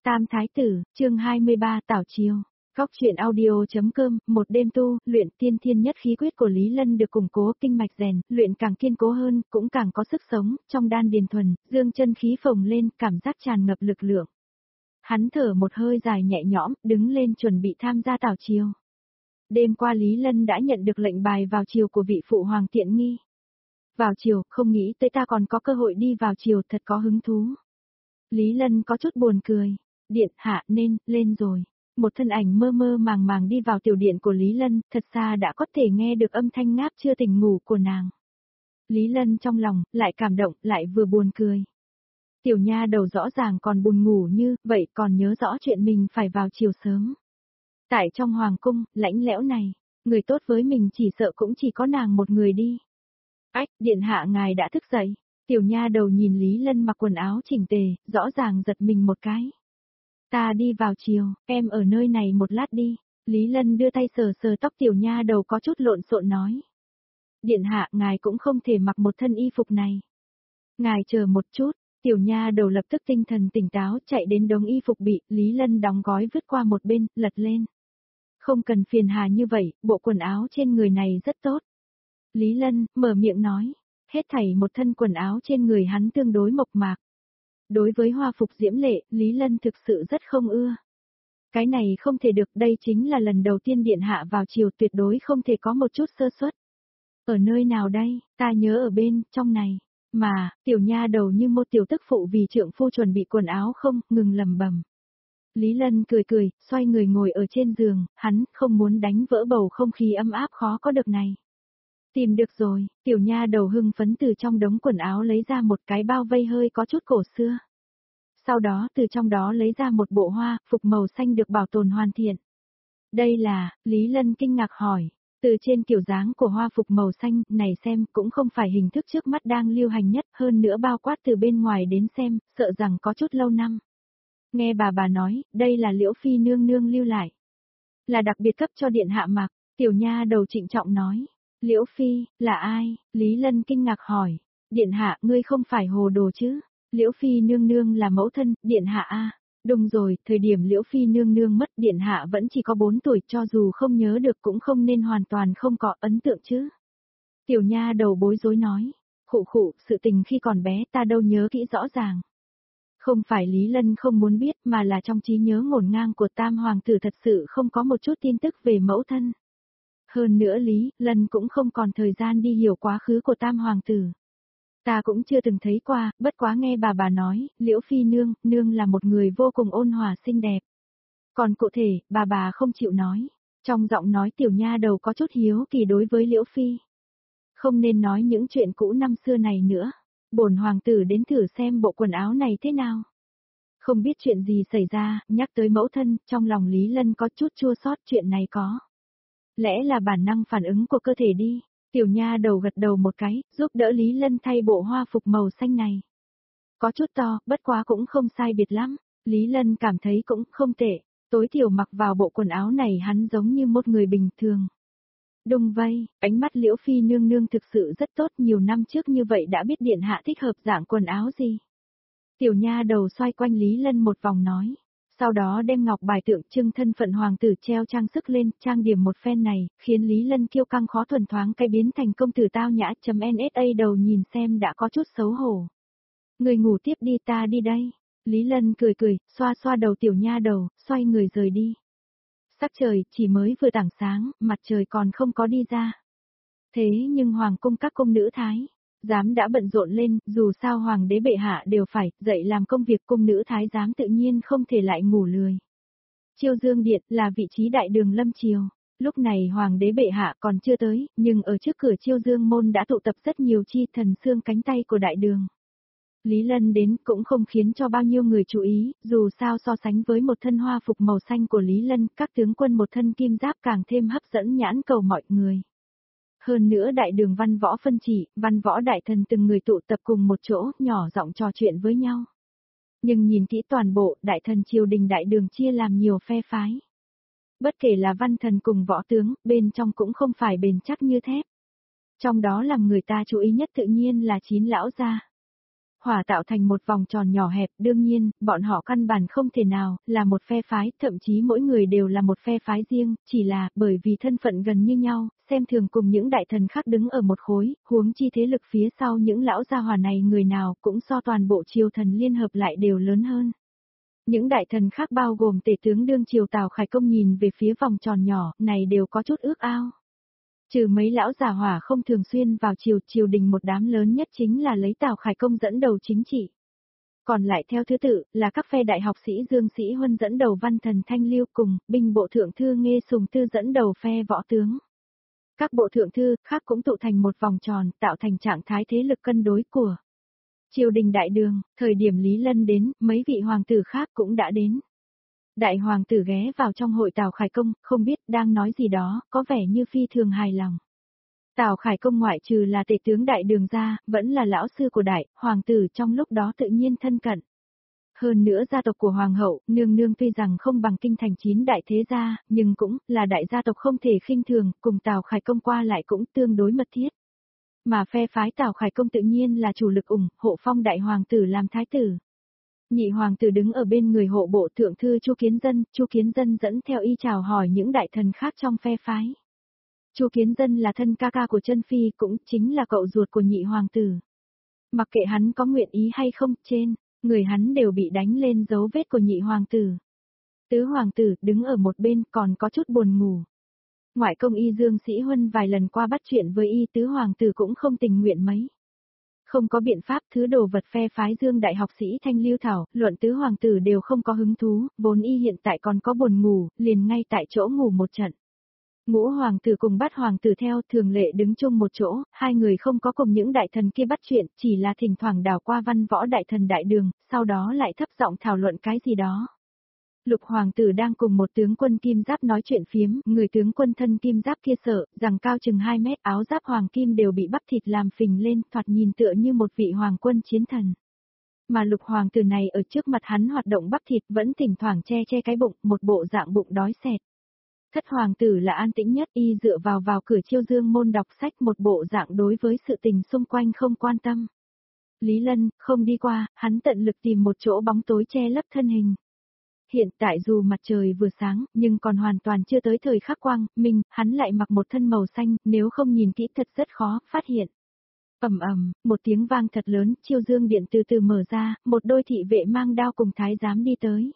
Tam Thái Tử, chương 23 Tảo Chiều. Góc truyện audio.com, một đêm tu, luyện tiên thiên nhất khí quyết của Lý Lân được củng cố, kinh mạch rèn, luyện càng kiên cố hơn, cũng càng có sức sống, trong đan điền thuần, dương chân khí phồng lên, cảm giác tràn ngập lực lượng. Hắn thở một hơi dài nhẹ nhõm, đứng lên chuẩn bị tham gia tảo chiều. Đêm qua Lý Lân đã nhận được lệnh bài vào chiều của vị phụ hoàng tiện nghi. Vào chiều, không nghĩ tới ta còn có cơ hội đi vào chiều, thật có hứng thú. Lý Lân có chút buồn cười. Điện hạ nên, lên rồi. Một thân ảnh mơ mơ màng màng đi vào tiểu điện của Lý Lân, thật xa đã có thể nghe được âm thanh ngáp chưa tỉnh ngủ của nàng. Lý Lân trong lòng, lại cảm động, lại vừa buồn cười. Tiểu nha đầu rõ ràng còn buồn ngủ như, vậy còn nhớ rõ chuyện mình phải vào chiều sớm. Tại trong hoàng cung, lãnh lẽo này, người tốt với mình chỉ sợ cũng chỉ có nàng một người đi. Ách, điện hạ ngài đã thức dậy. Tiểu nha đầu nhìn Lý Lân mặc quần áo chỉnh tề, rõ ràng giật mình một cái. Ta đi vào chiều, em ở nơi này một lát đi. Lý Lân đưa tay sờ sờ tóc tiểu nha đầu có chút lộn xộn nói. Điện hạ, ngài cũng không thể mặc một thân y phục này. Ngài chờ một chút, tiểu nha đầu lập tức tinh thần tỉnh táo chạy đến đống y phục bị Lý Lân đóng gói vứt qua một bên, lật lên. Không cần phiền hà như vậy, bộ quần áo trên người này rất tốt. Lý Lân, mở miệng nói. Hết thảy một thân quần áo trên người hắn tương đối mộc mạc. Đối với hoa phục diễm lệ, Lý Lân thực sự rất không ưa. Cái này không thể được, đây chính là lần đầu tiên điện hạ vào chiều, tuyệt đối không thể có một chút sơ suất. Ở nơi nào đây, ta nhớ ở bên, trong này. Mà, tiểu nha đầu như một tiểu tức phụ vì trượng phu chuẩn bị quần áo không, ngừng lầm bầm. Lý Lân cười cười, xoay người ngồi ở trên giường, hắn không muốn đánh vỡ bầu không khí ấm áp khó có được này. Tìm được rồi, tiểu nha đầu hưng phấn từ trong đống quần áo lấy ra một cái bao vây hơi có chút cổ xưa. Sau đó từ trong đó lấy ra một bộ hoa, phục màu xanh được bảo tồn hoàn thiện. Đây là, Lý Lân kinh ngạc hỏi, từ trên kiểu dáng của hoa phục màu xanh này xem cũng không phải hình thức trước mắt đang lưu hành nhất, hơn nữa bao quát từ bên ngoài đến xem, sợ rằng có chút lâu năm. Nghe bà nói, đây là Liễu Phi nương nương lưu lại. Là đặc biệt cấp cho điện hạ mặc, tiểu nha đầu trịnh trọng nói. Liễu Phi, là ai? Lý Lân kinh ngạc hỏi. Điện hạ, ngươi không phải hồ đồ chứ? Liễu Phi nương nương là mẫu thân, điện hạ a. Đúng rồi, thời điểm Liễu Phi nương nương mất, điện hạ vẫn chỉ có 4 tuổi, cho dù không nhớ được cũng không nên hoàn toàn không có ấn tượng chứ. Tiểu nha đầu bối rối nói. Khụ, sự tình khi còn bé ta đâu nhớ kỹ rõ ràng. Không phải Lý Lân không muốn biết mà là trong trí nhớ ngổn ngang của tam hoàng tử thật sự không có một chút tin tức về mẫu thân. Hơn nữa Lý Lân cũng không còn thời gian đi hiểu quá khứ của tam hoàng tử. Ta cũng chưa từng thấy qua, bất quá nghe bà nói, Liễu Phi nương là một người vô cùng ôn hòa xinh đẹp. Còn cụ thể, bà không chịu nói. Trong giọng nói tiểu nha đầu có chút hiếu kỳ đối với Liễu Phi. Không nên nói những chuyện cũ năm xưa này nữa. Bổn hoàng tử đến thử xem bộ quần áo này thế nào. Không biết chuyện gì xảy ra, nhắc tới mẫu thân, trong lòng Lý Lân có chút chua xót, chuyện này có. Lẽ là bản năng phản ứng của cơ thể đi. Tiểu nha đầu gật đầu một cái, giúp đỡ Lý Lân thay bộ hoa phục màu xanh này. Có chút to, bất quá cũng không sai biệt lắm. Lý Lân cảm thấy cũng không tệ. Tối thiểu mặc vào bộ quần áo này hắn giống như một người bình thường. Đúng vậy, ánh mắt Liễu Phi nương nương thực sự rất tốt, nhiều năm trước như vậy đã biết điện hạ thích hợp dạng quần áo gì. Tiểu nha đầu xoay quanh Lý Lân một vòng nói. Sau đó đem ngọc bài tượng trưng thân phận hoàng tử treo trang sức lên, trang điểm một phen này, khiến Lý Lân kiêu căng khó thuần thoáng cái biến thành công tử tao nhã.nsa đầu nhìn xem đã có chút xấu hổ. Người ngủ tiếp đi, ta đi đây. Lý Lân cười, xoa xoa đầu tiểu nha đầu, xoay người rời đi. Sắc trời chỉ mới vừa tảng sáng, mặt trời còn không có đi ra. Thế nhưng hoàng cung các cung nữ thái giám đã bận rộn lên, dù sao hoàng đế bệ hạ đều phải dậy làm công việc, cung nữ thái giám tự nhiên không thể lại ngủ lười. Chiêu Dương Điện là vị trí đại đường lâm triều. Lúc này hoàng đế bệ hạ còn chưa tới, nhưng ở trước cửa Chiêu Dương môn đã tụ tập rất nhiều chi thần xương cánh tay của đại đường. Lý Lân đến cũng không khiến cho bao nhiêu người chú ý, dù sao so sánh với một thân hoa phục màu xanh của Lý Lân, các tướng quân một thân kim giáp càng thêm hấp dẫn nhãn cầu mọi người. Hơn nữa đại đường văn võ phân chỉ, văn võ đại thần từng người tụ tập cùng một chỗ, nhỏ giọng trò chuyện với nhau. Nhưng nhìn kỹ toàn bộ, đại thần triều đình đại đường chia làm nhiều phe phái. Bất kể là văn thần cùng võ tướng, bên trong cũng không phải bền chắc như thép. Trong đó làm người ta chú ý nhất tự nhiên là Chín lão gia. hòa tạo thành một vòng tròn nhỏ hẹp, đương nhiên, bọn họ căn bản không thể nào là một phe phái, thậm chí mỗi người đều là một phe phái riêng, chỉ là bởi vì thân phận gần như nhau, xem thường cùng những đại thần khác đứng ở một khối, huống chi thế lực phía sau những lão gia hỏa này người nào cũng so toàn bộ triều thần liên hợp lại đều lớn hơn. Những đại thần khác bao gồm tể tướng đương triều Tào Khải Công nhìn về phía vòng tròn nhỏ này đều có chút ước ao. Trừ mấy lão già hỏa không thường xuyên vào triều đình một đám lớn nhất chính là lấy Tào Khải Công dẫn đầu chính trị. Còn lại theo thứ tự là các phe đại học sĩ Dương Sĩ Huân dẫn đầu văn thần Thanh Lưu cùng binh bộ thượng thư Nghê Sùng Tư dẫn đầu phe võ tướng. Các bộ thượng thư khác cũng tụ thành một vòng tròn tạo thành trạng thái thế lực cân đối của triều đình đại đường. Thời điểm Lý Lân đến, mấy vị hoàng tử khác cũng đã đến. Đại hoàng tử ghé vào trong hội Tào Khải Công, không biết đang nói gì đó, có vẻ như phi thường hài lòng. Tào Khải Công ngoại trừ là tể tướng đại đường ra, vẫn là lão sư của đại hoàng tử trong lúc đó tự nhiên thân cận. Hơn nữa gia tộc của hoàng hậu, nương nương tuy rằng không bằng kinh thành 9 đại thế gia, nhưng cũng là đại gia tộc không thể khinh thường, cùng Tào Khải Công qua lại cũng tương đối mật thiết. Mà phe phái Tào Khải Công tự nhiên là chủ lực ủng hộ phong đại hoàng tử làm thái tử. Nhị hoàng tử đứng ở bên người hộ bộ thượng thư Chu Kiến Dân dẫn theo y chào hỏi những đại thần khác trong phe phái. Chu Kiến Dân là thân ca ca của Chân Phi cũng chính là cậu ruột của nhị hoàng tử. Mặc kệ hắn có nguyện ý hay không, trên người hắn đều bị đánh lên dấu vết của nhị hoàng tử. Tứ hoàng tử đứng ở một bên còn có chút buồn ngủ. Ngoại công y Dương Sĩ Huân vài lần qua bắt chuyện với y tứ hoàng tử cũng không tình nguyện mấy. Không có biện pháp thứ đồ vật phe phái Dương đại học sĩ Thanh Lưu Thảo, luận tứ hoàng tử đều không có hứng thú, vốn y hiện tại còn có buồn ngủ, liền ngay tại chỗ ngủ một trận. Ngũ hoàng tử cùng bát hoàng tử theo thường lệ đứng chung một chỗ, hai người không có cùng những đại thần kia bắt chuyện, chỉ là thỉnh thoảng đảo qua văn võ đại thần đại đường, sau đó lại thấp giọng thảo luận cái gì đó. Lục hoàng tử đang cùng một tướng quân kim giáp nói chuyện phiếm, người tướng quân thân kim giáp kia sợ, rằng cao chừng 2 mét áo giáp hoàng kim đều bị bắp thịt làm phình lên, thoạt nhìn tựa như một vị hoàng quân chiến thần. Mà lục hoàng tử này ở trước mặt hắn hoạt động bắp thịt vẫn thỉnh thoảng che cái bụng, một bộ dạng bụng đói xẹt. Thất hoàng tử là an tĩnh nhất y dựa vào cửa chiêu dương môn đọc sách một bộ dạng đối với sự tình xung quanh không quan tâm. Lý Lân không đi qua, hắn tận lực tìm một chỗ bóng tối che lấp thân hình. Hiện tại dù mặt trời vừa sáng, nhưng còn hoàn toàn chưa tới thời khắc quang minh, hắn lại mặc một thân màu xanh, nếu không nhìn kỹ thật rất khó phát hiện. Một tiếng vang thật lớn, chiêu dương điện từ từ mở ra, một đôi thị vệ mang đao cùng thái giám đi tới.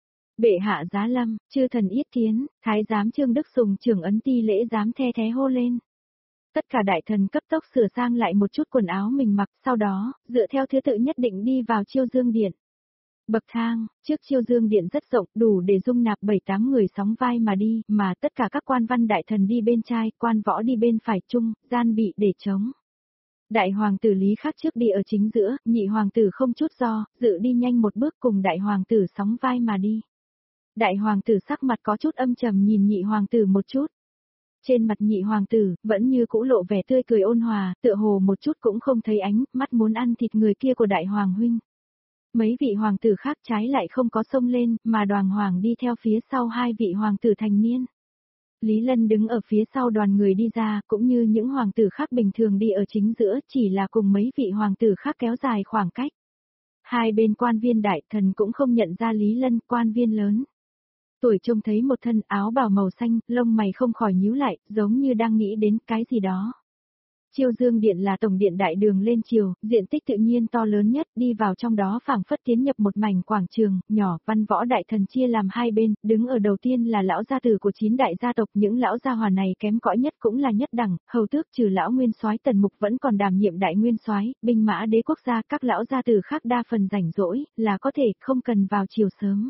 Bệ hạ giá lâm, chư thần yết kiến, thái giám Trương Đức Sùng trưởng ấn ti lễ giám the thé hô lên. Tất cả đại thần cấp tốc sửa sang lại một chút quần áo mình mặc, sau đó, dựa theo thứ tự nhất định đi vào chiêu dương điện. Bậc thang, trước chiêu dương điện rất rộng, đủ để dung nạp 7-8 người sóng vai mà đi, mà tất cả các quan văn đại thần đi bên trái, quan võ đi bên phải chung, gian bị để trống. Đại hoàng tử Lý Khắc trước đi ở chính giữa, nhị hoàng tử không chút do, dự đi nhanh một bước cùng đại hoàng tử sóng vai mà đi. Đại hoàng tử sắc mặt có chút âm trầm nhìn nhị hoàng tử một chút. Trên mặt nhị hoàng tử, vẫn như cũ lộ vẻ tươi cười ôn hòa, tựa hồ một chút cũng không thấy ánh, mắt muốn ăn thịt người kia của đại hoàng huynh. Mấy vị hoàng tử khác trái lại không có xông lên, mà đoàn hoàng đi theo phía sau hai vị hoàng tử thành niên. Lý Lân đứng ở phía sau đoàn người đi ra, cũng như những hoàng tử khác bình thường đi ở chính giữa, chỉ là cùng mấy vị hoàng tử khác kéo dài khoảng cách. Hai bên quan viên đại thần cũng không nhận ra Lý Lân, quan viên lớn. Tuổi trông thấy một thân áo bào màu xanh, lông mày không khỏi nhíu lại, giống như đang nghĩ đến cái gì đó. Chiêu Dương Điện là tổng điện đại đường lên triều, diện tích tự nhiên to lớn nhất, đi vào trong đó phảng phất tiến nhập một mảnh quảng trường, nhỏ, văn võ đại thần chia làm hai bên, đứng ở đầu tiên là lão gia tử của 9 đại gia tộc, những lão gia hòa này kém cỏi nhất cũng là nhất đẳng, hầu tước trừ lão nguyên soái Tần Mục vẫn còn đảm nhiệm đại nguyên soái, binh mã đế quốc gia, các lão gia tử khác đa phần rảnh rỗi, là có thể không cần vào triều sớm.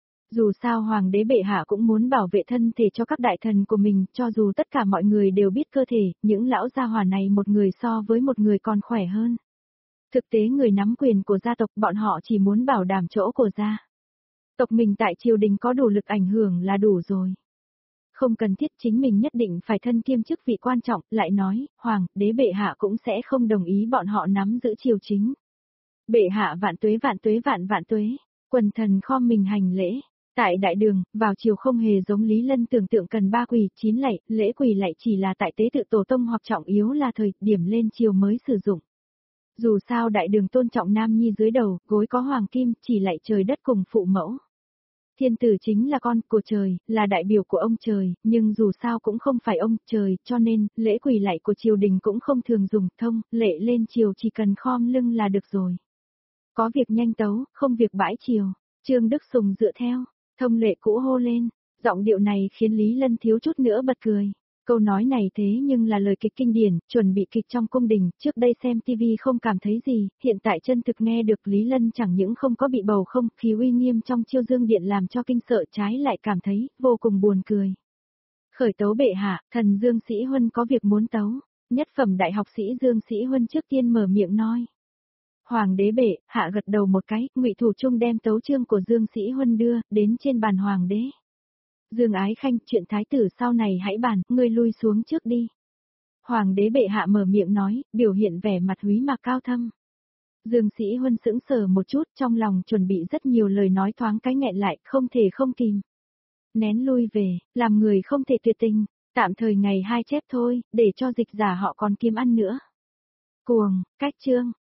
Dù sao hoàng đế bệ hạ cũng muốn bảo vệ thân thể cho các đại thần của mình, cho dù tất cả mọi người đều biết cơ thể, những lão gia hỏa này một người so với một người còn khỏe hơn. Thực tế người nắm quyền của gia tộc bọn họ chỉ muốn bảo đảm chỗ của gia tộc mình tại triều đình có đủ lực ảnh hưởng là đủ rồi. Không cần thiết chính mình nhất định phải thân kiêm chức vị quan trọng, lại nói, hoàng đế bệ hạ cũng sẽ không đồng ý bọn họ nắm giữ triều chính. Bệ hạ vạn tuế vạn tuế, quần thần khom mình hành lễ. Tại đại đường, vào chiều không hề giống Lý Lân tưởng tượng cần 3 quỳ, 9 lạy, lễ quỳ lạy chỉ là tại tế tự tổ tông hoặc trọng yếu là thời điểm lên chiều mới sử dụng. Dù sao đại đường tôn trọng nam nhi dưới đầu, gối có hoàng kim, chỉ lạy trời đất cùng phụ mẫu. Thiên tử chính là con của trời, là đại biểu của ông trời, nhưng dù sao cũng không phải ông trời, cho nên, lễ quỳ lạy của triều đình cũng không thường dùng thông, lệ lên triều chỉ cần khom lưng là được rồi. Có việc nhanh tấu, không việc bãi triều. Trương Đức Sùng dựa theo, thông lệ cũ hô lên, giọng điệu này khiến Lý Lân thiếu chút nữa bật cười. Câu nói này thế nhưng là lời kịch kinh điển, chuẩn bị kịch trong cung đình, trước đây xem TV không cảm thấy gì, hiện tại chân thực nghe được Lý Lân chẳng những không có bị bầu không, khí uy nghiêm trong Chiêu Dương Điện làm cho kinh sợ trái lại cảm thấy vô cùng buồn cười. Khởi tấu bệ hạ, thần Dương Sĩ Huân có việc muốn tấu, nhất phẩm đại học sĩ Dương Sĩ Huân trước tiên mở miệng nói. Hoàng đế bệ, hạ gật đầu một cái, Ngụy Thủ Trung đem tấu chương của Dương Sĩ Huân đưa đến trên bàn hoàng đế. Dương Ái Khanh, chuyện thái tử sau này hãy bàn, ngươi lui xuống trước đi. Hoàng đế bệ hạ mở miệng nói, biểu hiện vẻ mặt húy mà cao thâm. Dương Sĩ Huân sững sờ một chút, trong lòng chuẩn bị rất nhiều lời nói thoáng cái nghẹn lại, không thể không kìm. Nén lui về, làm người không thể tuyệt tình, tạm thời ngày 2 chép thôi, để cho dịch giả họ còn kiếm ăn nữa. Cuồng, cách chương,